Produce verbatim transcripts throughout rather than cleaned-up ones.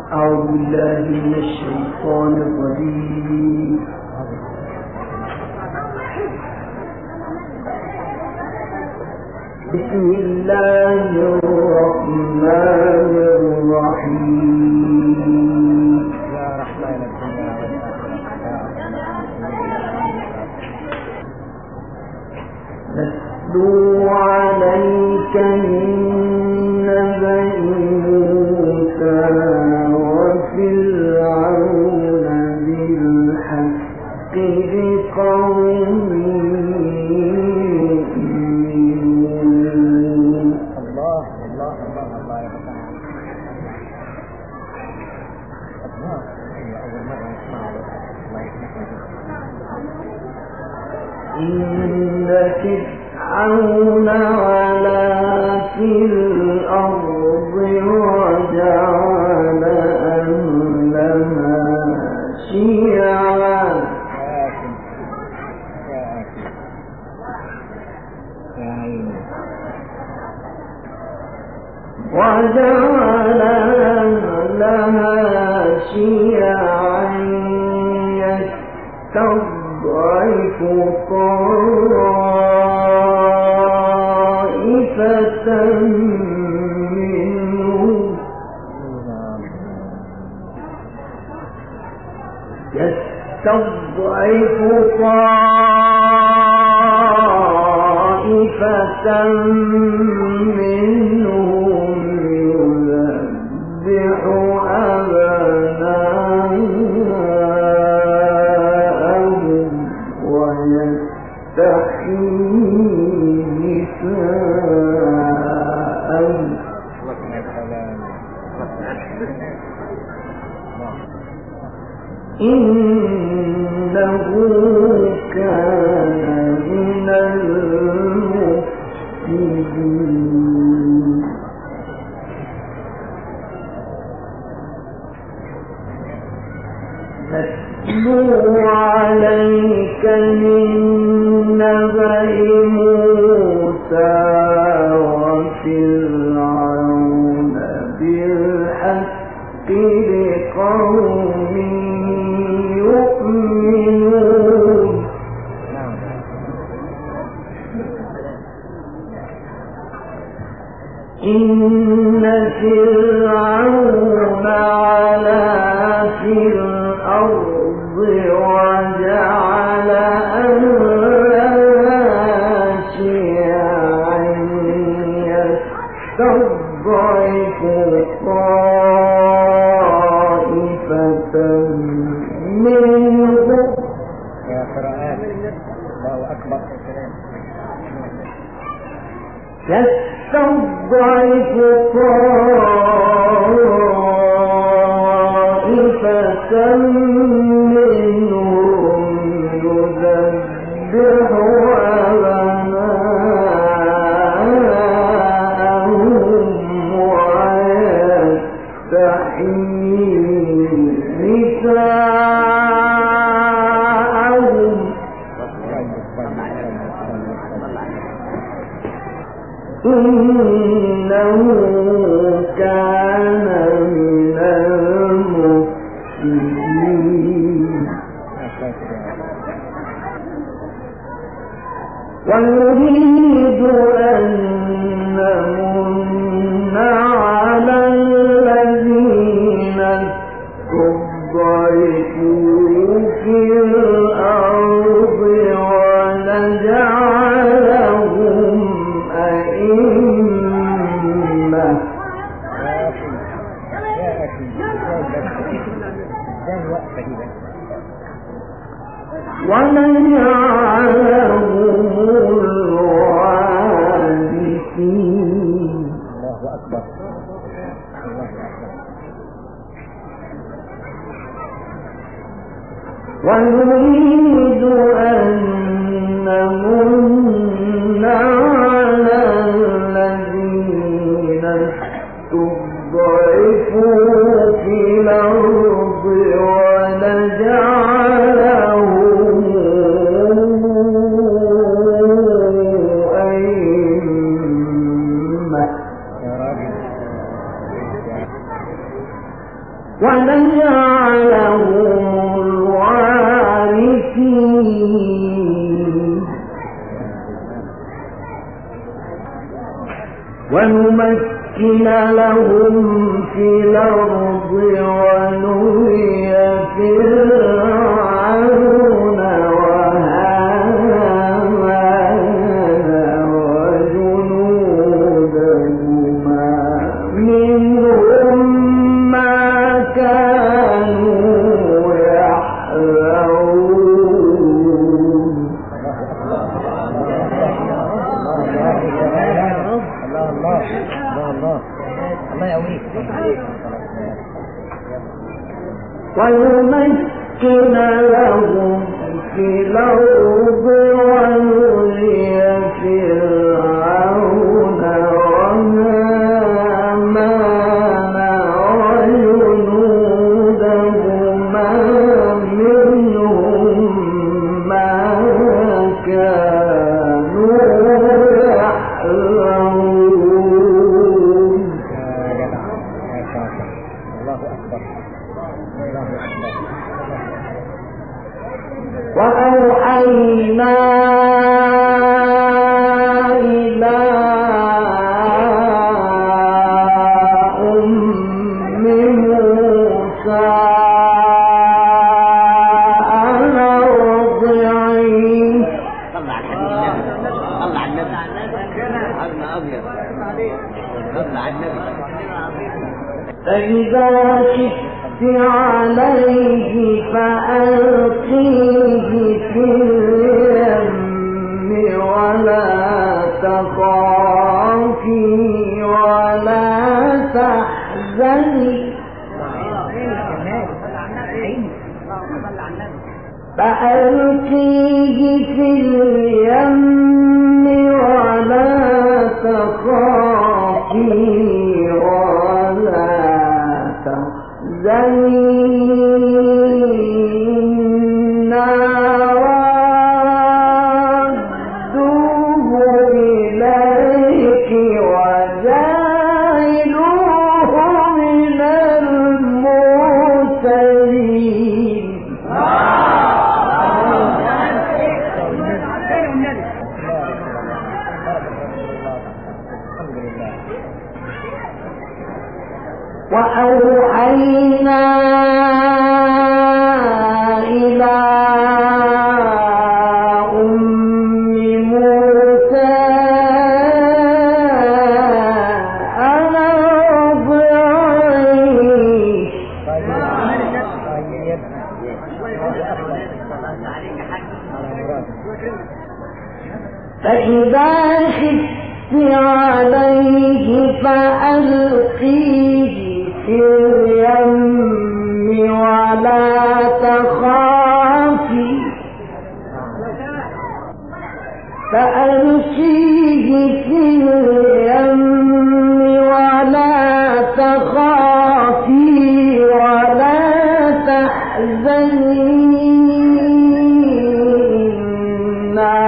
أعوذ بالله من الشيطان الرجيم. بسم الله الرحمن الرحيم. يا رحمن الدنيا نتلو عليك من نبأ موسى وفرعون بالحق لقوم يؤمنون. الله الله الله الله يا فتاة الله. هي أول مرة نسمع الله يسمحك. إن فرعون علا في الأرض وجعل أهلها شيعا وجعل أهلها شيعا يستضعف طائفة منهم يستضعف طائفة منهم يذبح أبناءهم ويستحيي نساءهم. إنه كان من المفسدين. نتلو عليك من نبأ موسى وفرعون بالحق لقوم يؤمنون. إن فرعون علا في الأرض وجعل أهلها شيعا يستضعف طائفة منهم. يا قرآن الله أكبر. يستضعف طائفة منهم يذبح أبناءهم ويستحيي نساءهم. إنه كان من المفسدين. ونريد أن نمن على الذين استضعفوا في الأرض ونجعلهم أئمة ونجعلهم الوارثين. الله أكبر. ونريد أن نمن على الذين استضعفوا في الأرض ونجعلهم أئمة ونجعلهم الوارثين ونمكن لهم في الأرض ونري فرعون وهامان وجنودهما منهم ما كانوا يحذرون. ويمكن لهم في الأرض ونري فرعون وهامان وجنودهما منهم ما كانوا يحذرون. وأوحينا إلى أم موسى أن أرضعيه صلى على النبي صلى على النبي صلى على النبي فإذا خفت عليه فألقيه في اليم ولا تخافي ولا تحزني فألقيه في اليم ولا تخافي ولا تحزني إنا رادوه إليك وجاعلوه من المرسلين. وأوحينا إلى أم موسى أن أرضعيه فإذا خفت عليه فألقيه في اليم ولا تخافي فألقيه في اليم ولا تخافي ولا تحزني إنا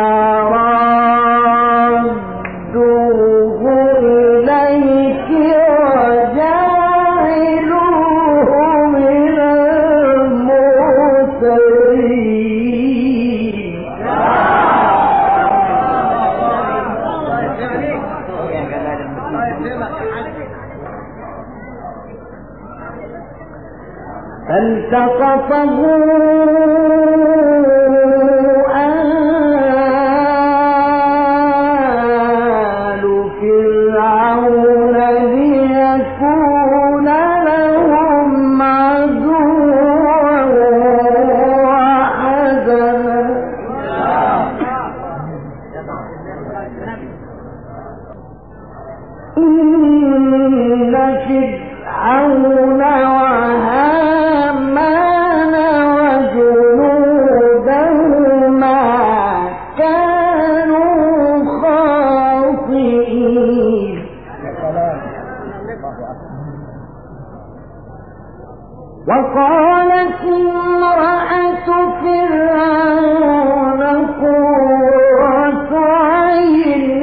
رادوه إليك وجاعلوه من المرسلين. فالتقطه آل فرعون ليكون لهم عدوا وحزنا إن فرعون وهامان وجنودهما كانوا خاطئين. وقالت امرأة فرعون قرة عين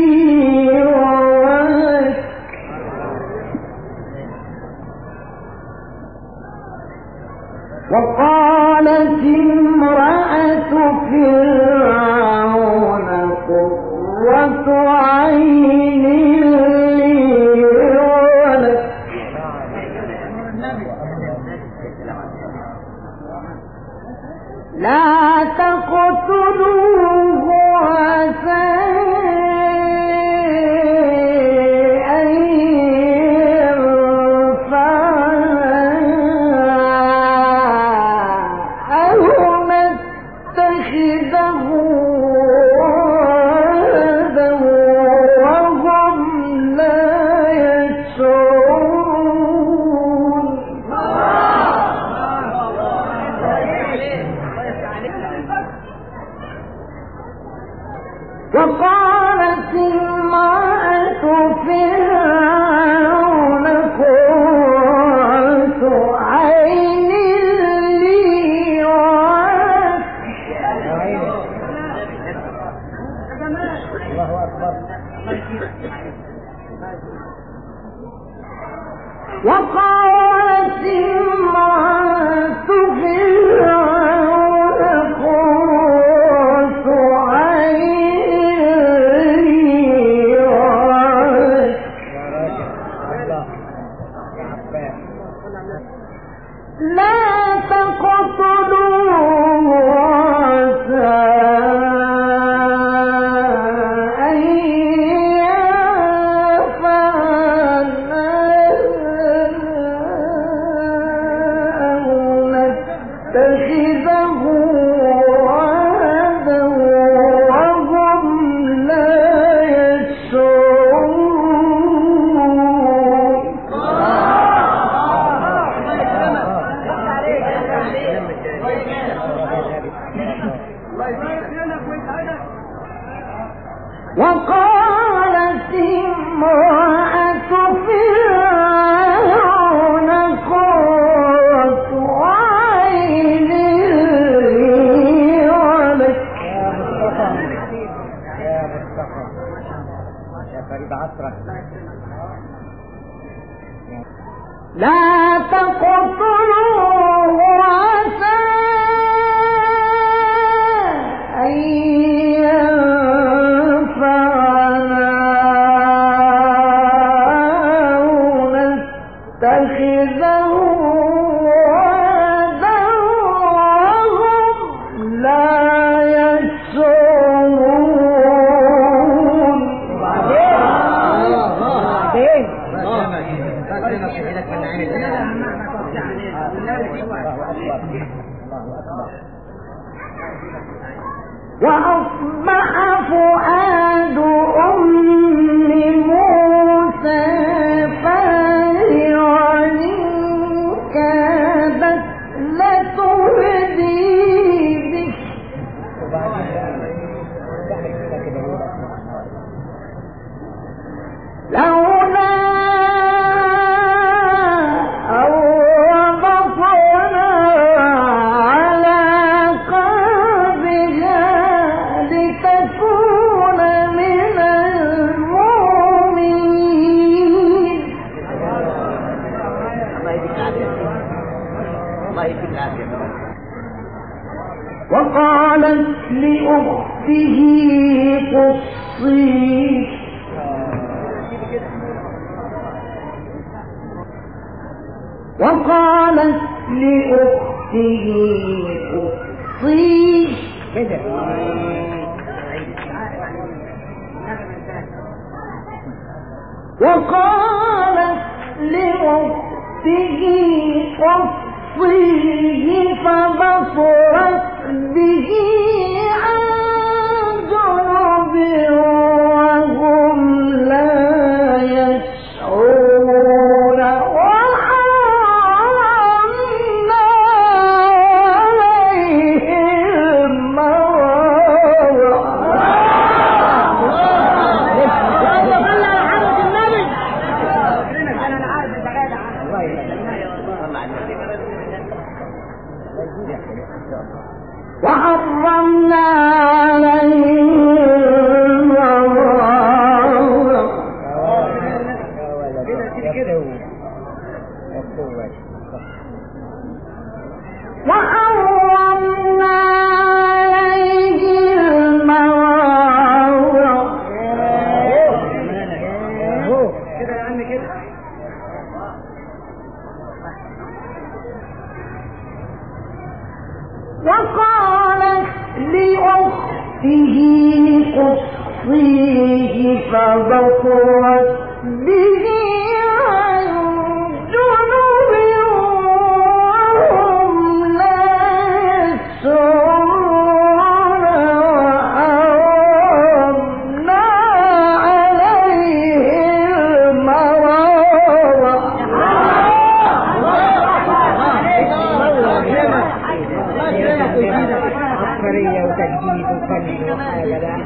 لي ولك وقالت امرأة فرعون قرة عين لي ولك لا تقتلوه عسى أن ينفعنا أو نتخذه ولدا وهم لا يشعرون. وقالت امرأة فرعون قرة عين لي ولك الله أكبر. وقالت امرأة فرعون قرة عين لي ولك لا تقتلوه عسى أن ينفعنا أو نتخذه ولدا وهم لا يشعرون. وقالت امرأة فرعون قرة عين لي ولك يا مصطفى يا فريد عصرك. لا تقتلوه عسى أن ينفعنا أو نتخذه ولدا وهم لا يشعرون. وأصبح فؤاد أم موسى فارغا إن كادت لتبدي به لولا أن ربطنا على قلبها لتكون من المؤمنين. وقالت لأخته قصيه وقالت لأخته قصيه وقالت لأخته قصيه فبصرت به عن جنب وهم لا يشعرون. وحرمنا عليهم وحرمنا عليهم وقالت لأخته قصيه فبصرت به عن جنب وهم لا يشعرون وحرمنا عليه المراضع عبقرية وتجديد وفن وحاجة لا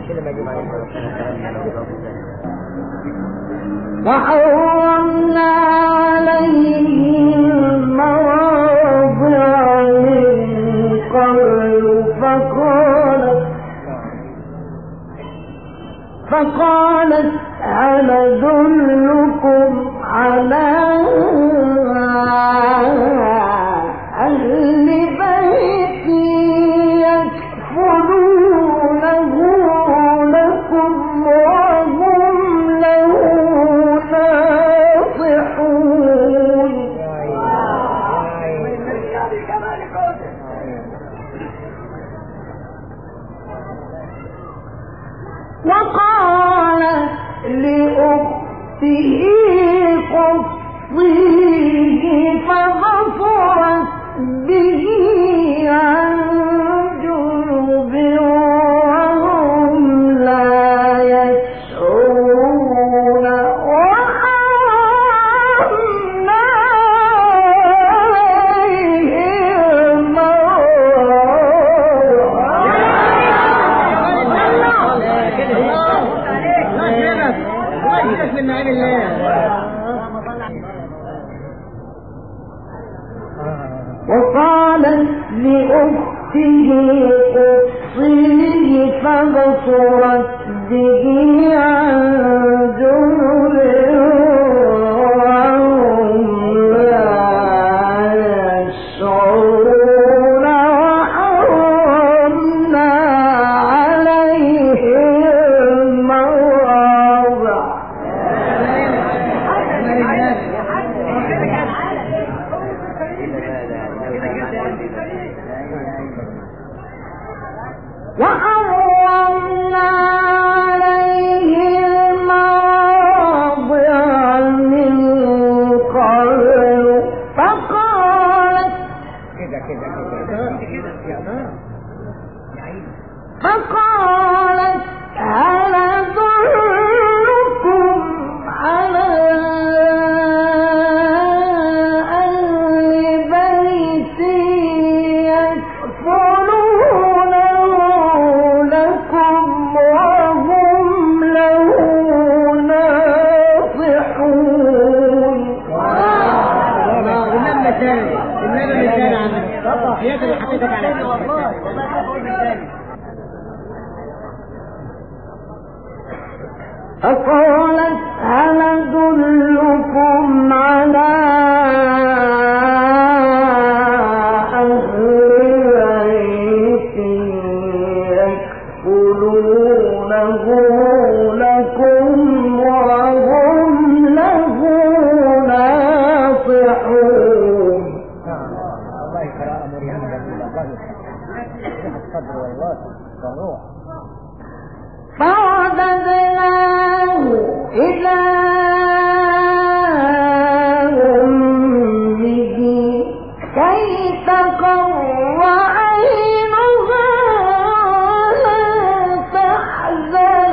وحرمنا عليه المراضع من قبل فقالت فقالت هل أدلكم على أهل بيت يكفلونه لكم وهم له ناصحون. وقال لأخته قصيه فبصرت به عن جنب وهم لا يشعرون وحرمنا عليه وقالت لأخته قصيه فبصرت به عن جنب وهم لا يشعرون وحرمنا عليه المراضع. وحرمنا عليه المراضع من قبل فقالت فقالت هل أدلكم على أهل بيت يكفلونه لكم وهم له ناصحون. والنبي مثال النبي مثال عن حياة الحقيقة على والله والله أقول مثال. فقالت هل أدلكم على أهل بيت يكفلونه لكم وهم له ناصحون. الله يقرأ أمري عن رسول الله الصبر والله والروح. فرددناه إلى أمه كي تقر عينها تحزن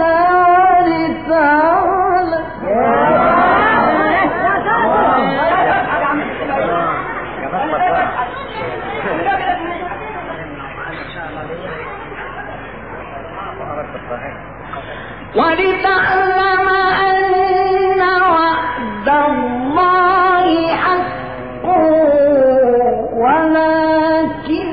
ولتعلم أن وعد الله حق ولكن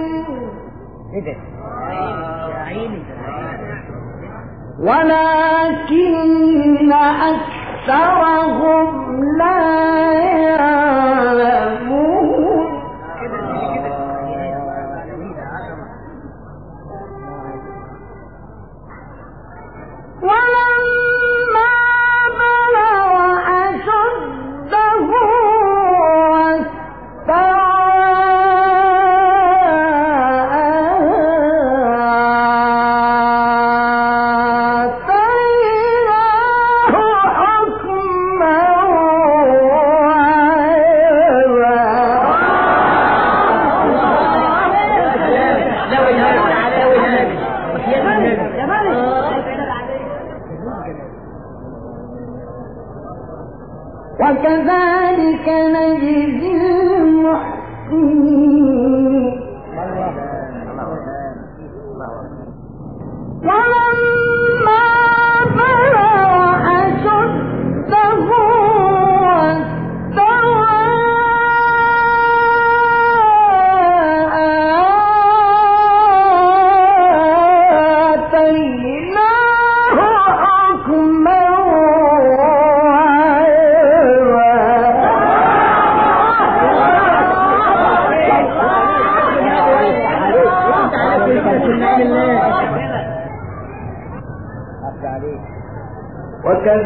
ولكن أكثرهم لا يعلمون. ولما بلغ أشده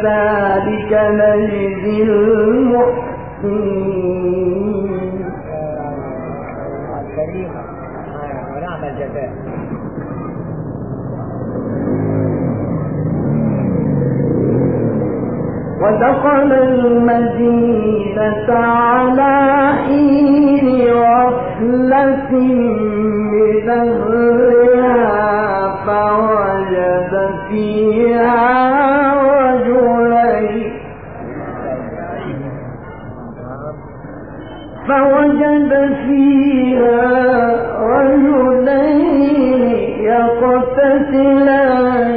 كذلك نجزي المحسنين. الكريم ونعم الجزاء. ودخل المدينة على حين غفلة من أهلها فوجد فيها رجلين فوجد فيها رجلين يقتتلان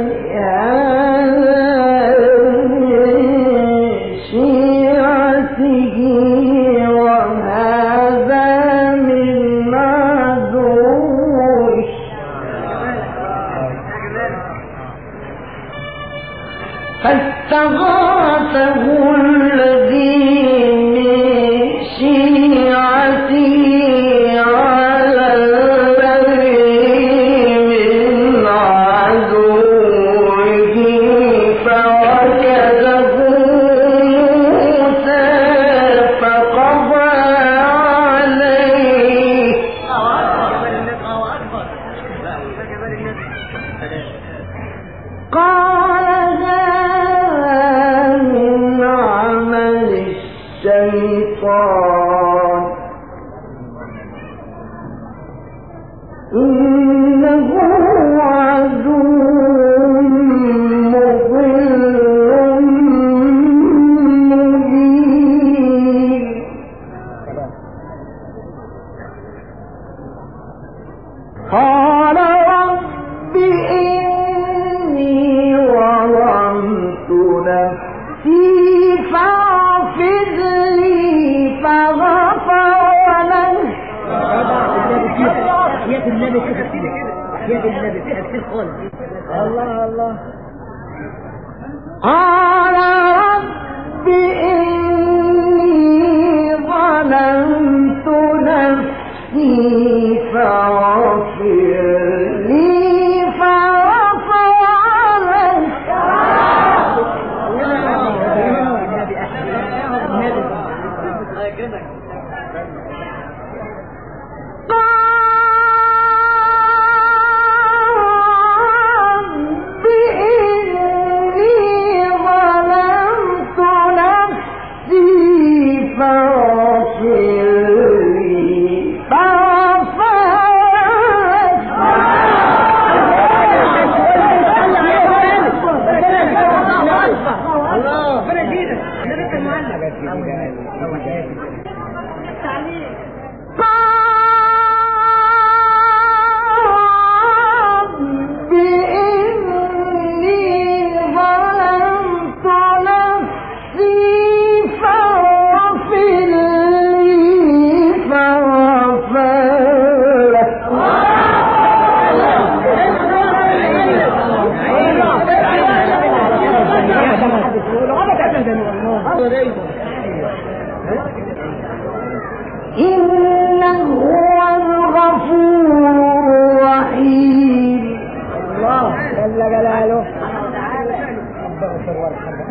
فاستغاثه الذي من شيعته على الذي من عدوه فوكزه موسى فقضى عليه. قال الشيطان إنه عدو مضل مبين. قال رب إني ظلمت نفسي فاغفر لي فغفر له. يا النبي كده يا النبي كده خالص. الله الله. قال رب إني ظلمت نفسي فاغفر لي فغفر له. إنه هو الغفور الرحيم. الله جل جلاله. اغفر وارحم.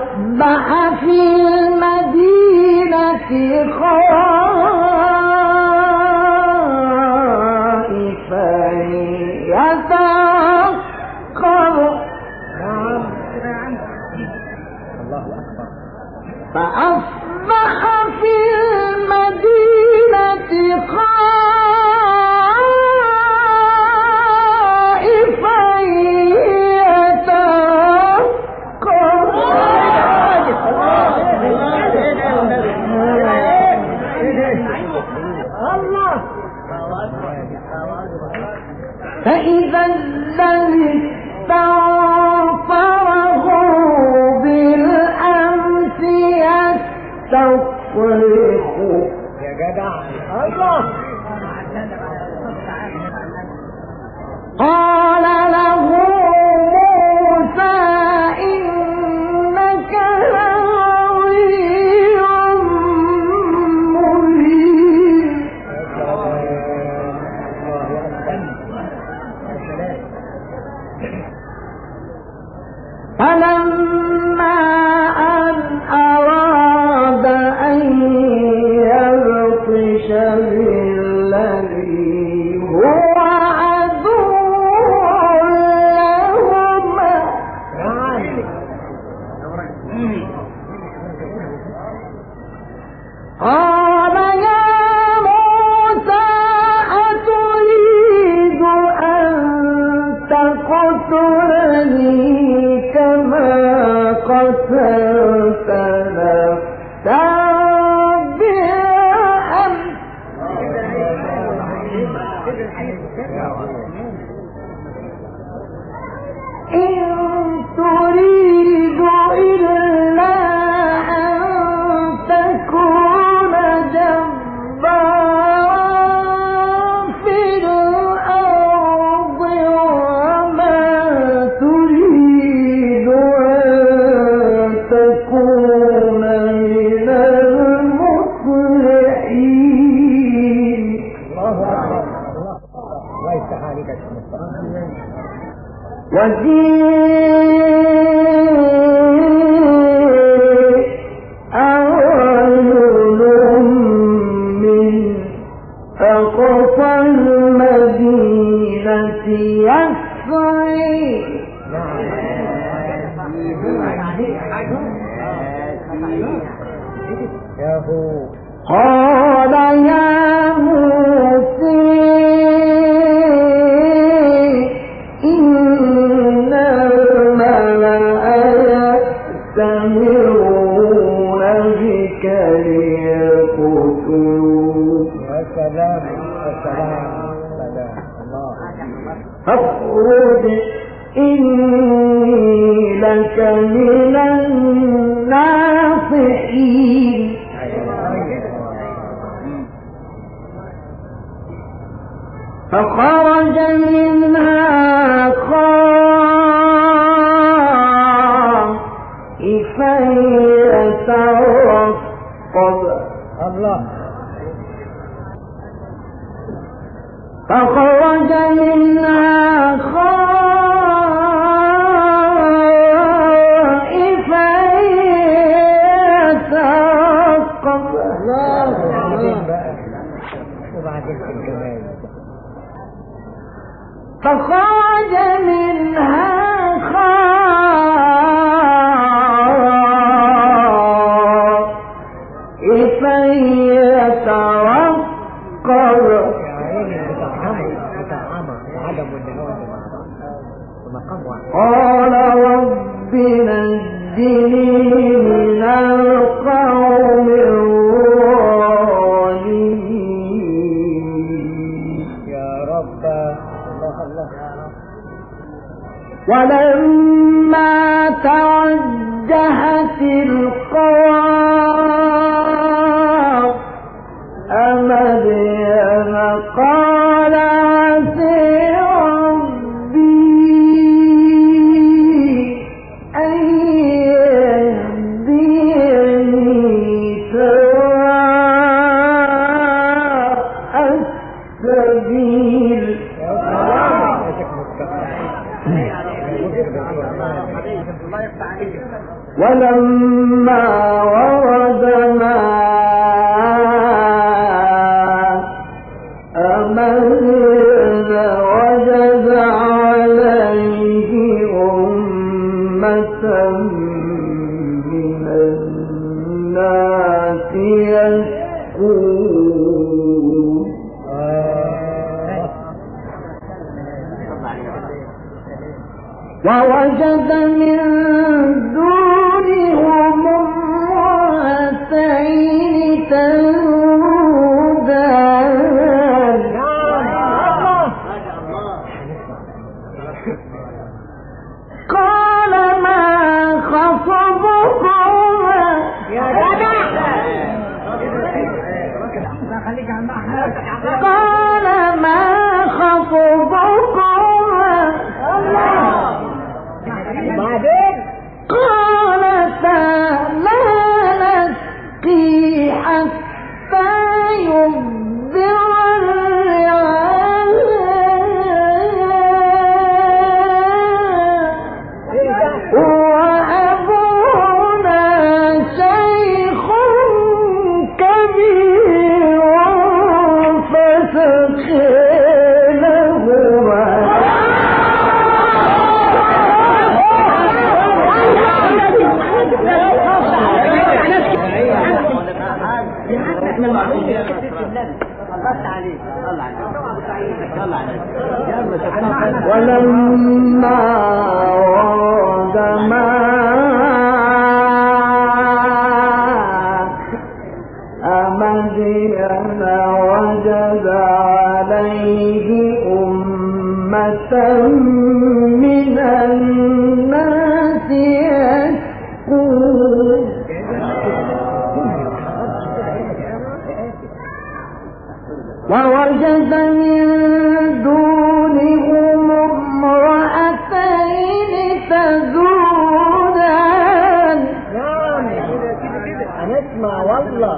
فأصبح في المدينة خائفا يتعقب فأصبح في المدينة خائفا يترقب فإذا الذي استنصره بالأمس يستصرخ يا جدع الله قال له موسى إنك لغوي مبين فلما أن أراد أن يبطش بالذي هو عدو لهما قال يا موسى أتريد أن تقتلني كما قتلت نفسا بالأمس إن تريد إلا أن تكون جبارا في الأرض وما تريد أن تكون من المصلحين الله أكبر الله يفتح عليك يا شيخ مصطفى وجيء رجل من أقصى المدينة يسعي ياهو قال يا موسى إن الملأ يأتمرون بك ليقتلوك يا سلام يا سلام سلام الله فاخرج إني لك من الناصحين فخرج منها خائفا يترقب الله فخرج منها خائفا يترقب وبعدين بقى وبعدين في الجمال فخرج منها خائفا يترقب قال رب نجني من القوم الظالمين يا رب الله الله يا رب ولما توجه تلقاء مدين قال عسى ربي أن يهديني سواء السبيل ولما ورد ماء مدين ووجد من دونهم امرأتين تذودان قال ما خطبكما قال ما خطبكما قالتا لا نسقي حتى يصدر الرعاء وأبونا شيخ كبير فسقي لهما ولما ورد ماء مدين وجد عليه أمة من الناس يسقون ووجد من دونهم امرأتين تذودان هنسمع والله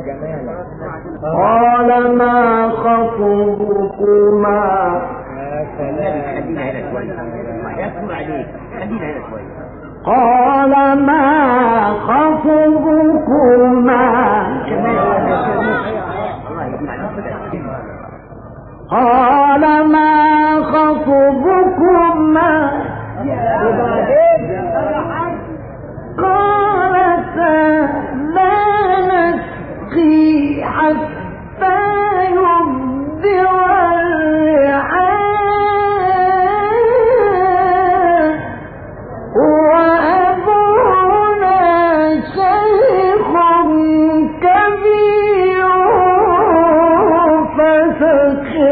قال ما خطبكما قال ما خطبكما قال ما خطبكما قالتا لا نسقي حتى يصدر الرعاء وأبونا شيخ كبير فسقي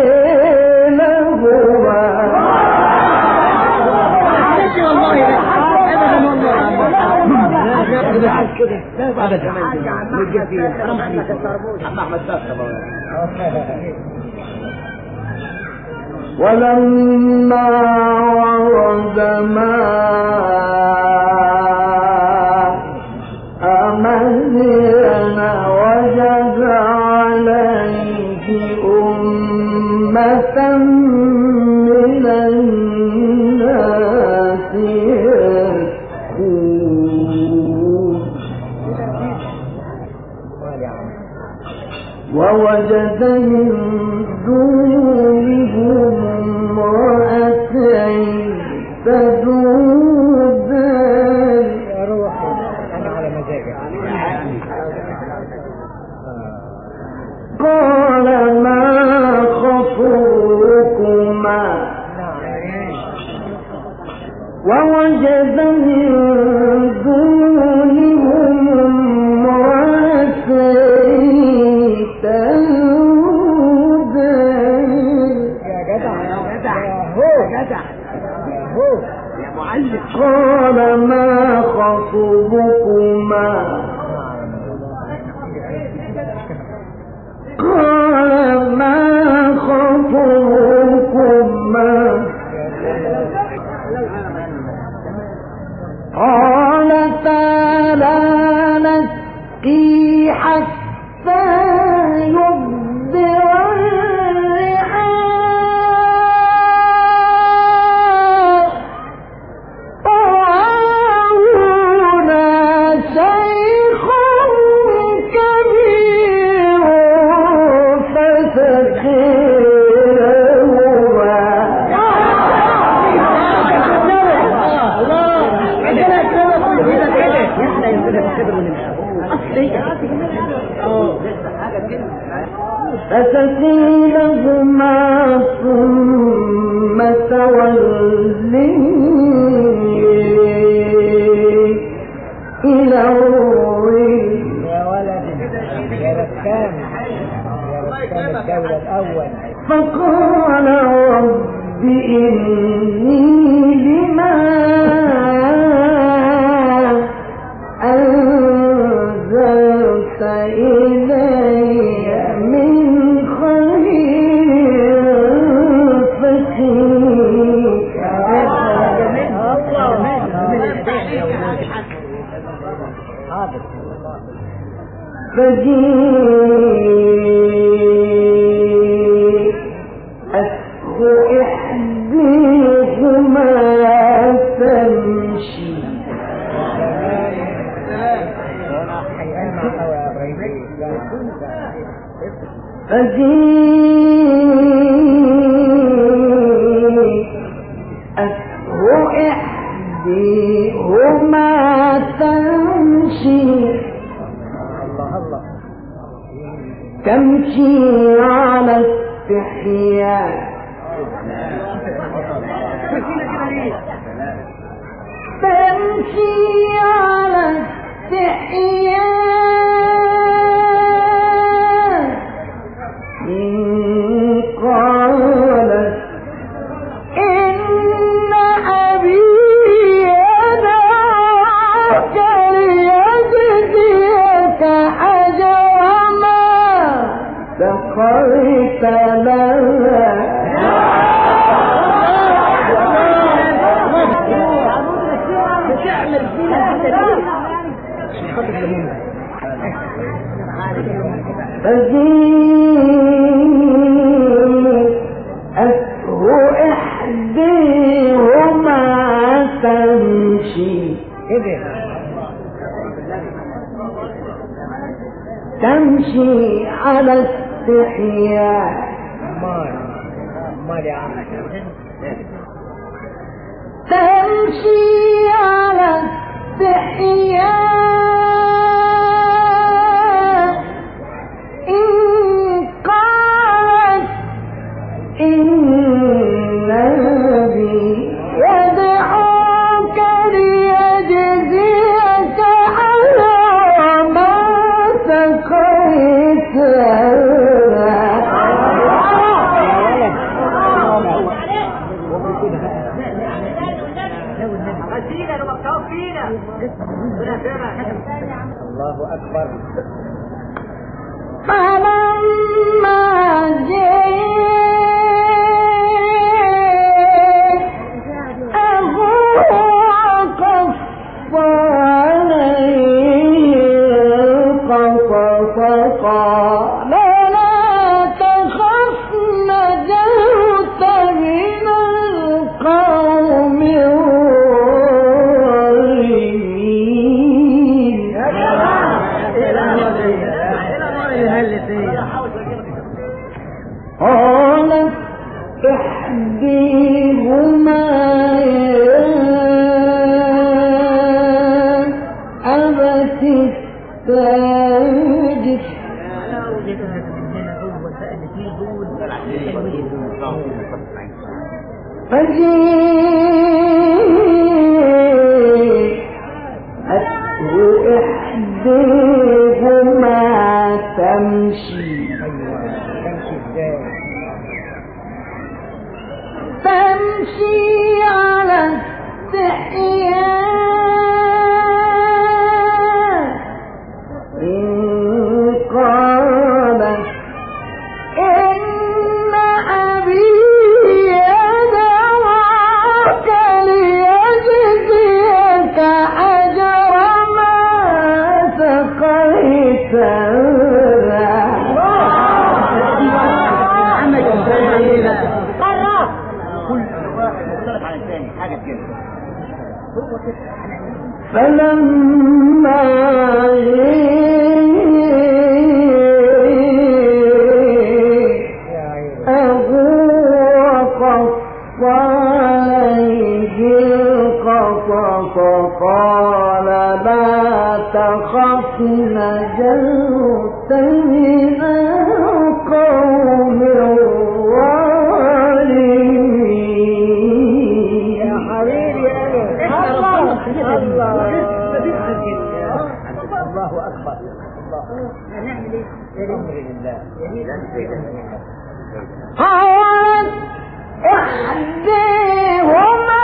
ولما ورد ماء مدين وجد عليه أمة من الناس ووجد من دونهم امرأتين تذودان يا روحي انا على مزاجك قال ما خطبكما ووجد من دونهم امرأتين تذودان يا جدع يا جدع هو جدع هو يا معلم قال ما خطبكما قال ما خطبكما قالتا لا نسقي حتى يصدر الرعاء وأبونا شيخ كبير فسقي فسقي لهما ثم وتولي إلى الريح. يا ولدي يا ركان يا ركان الدولة الأول. فقال رب إني لما أنزلت إلي من خير فقير. فجيءته إحديهما تمشي فجيءته إحديهما تمشي تمشي على استحياء تمشي على استحياء إن قالت إن أبي يدعوك ليجزيك أجر ما سقيت لها. فجيءته إحديهما تمشي تمشي على استحياء تمشي على استحياء إن قالت إن أبي يدعوك ليجزيك على ما سقيت الله أكبر. فلما جاءه وقص عليه القصص قال لا تخف نجوت من القوم قالت إحديهما يا أبت استأجر فجيءته إحديهما تمشي تمشي على استحياء إن قالت إن أبي يدعوك ليجزيك أجر ما سقيت فلما وقص عليه القصص قال لا تخف نجوت من القوم الظالمين. نعمل ايه؟ الامر لله. قالت احداهما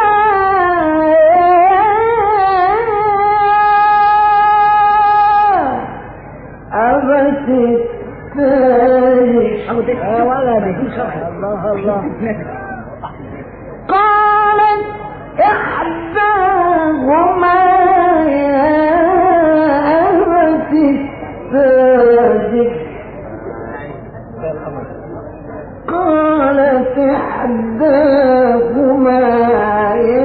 أبت الثالث ولا به شرح. الله الله. قالت إحداهما يا أبت الثالث قالت إحداهما يا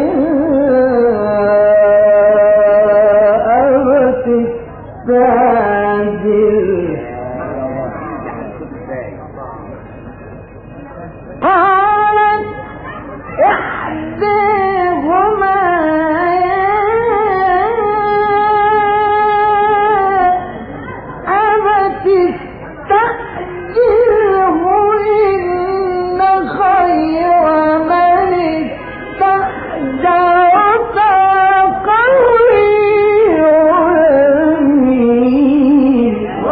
أبت الثالث قالت إحداهما أبت استأجره إن خير من استأجرت قوي أمين.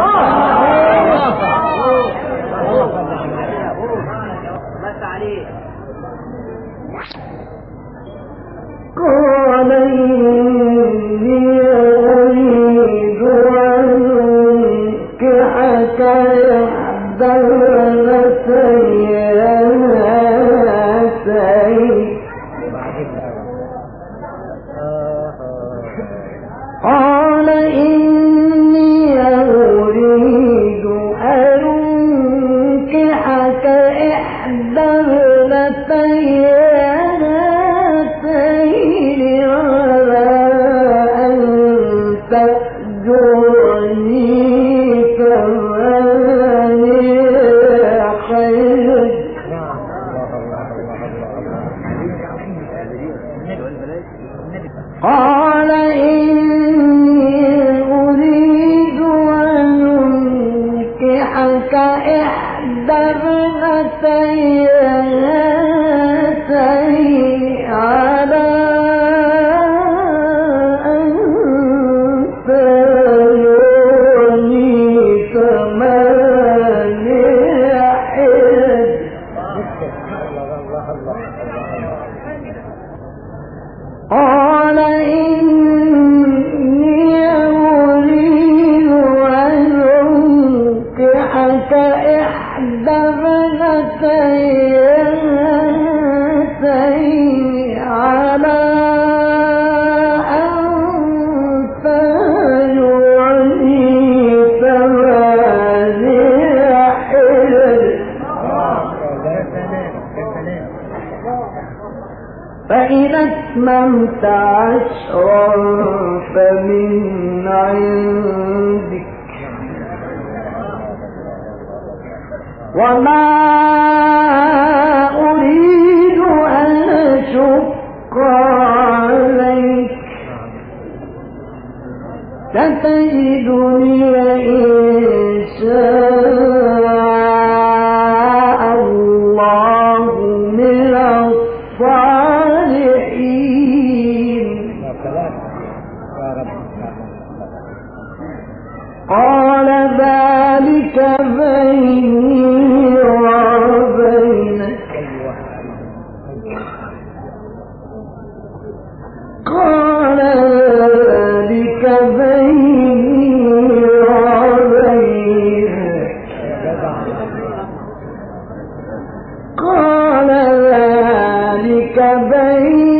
قال إني أريد أن أنكحك إحدى البنتين هاتين. قال إني أريد أن أنكحك إحدى البنتين قال إني أريد أن أنكحك إحدى ابنتين هاتين على أن تأجرني ثمانية حجج. قال إني أريد أن أنكحك إحدى ابنتين هاتين على أن تأجرني ثمانية حجج. فإذا أتممت عشرا فمن عندك وما أريد أن أشق عليك ستجدني إن شاء الله من الصالحين. قال ذلك بيني وبينك قال ذلك بيني وبينك قال ذلك بيني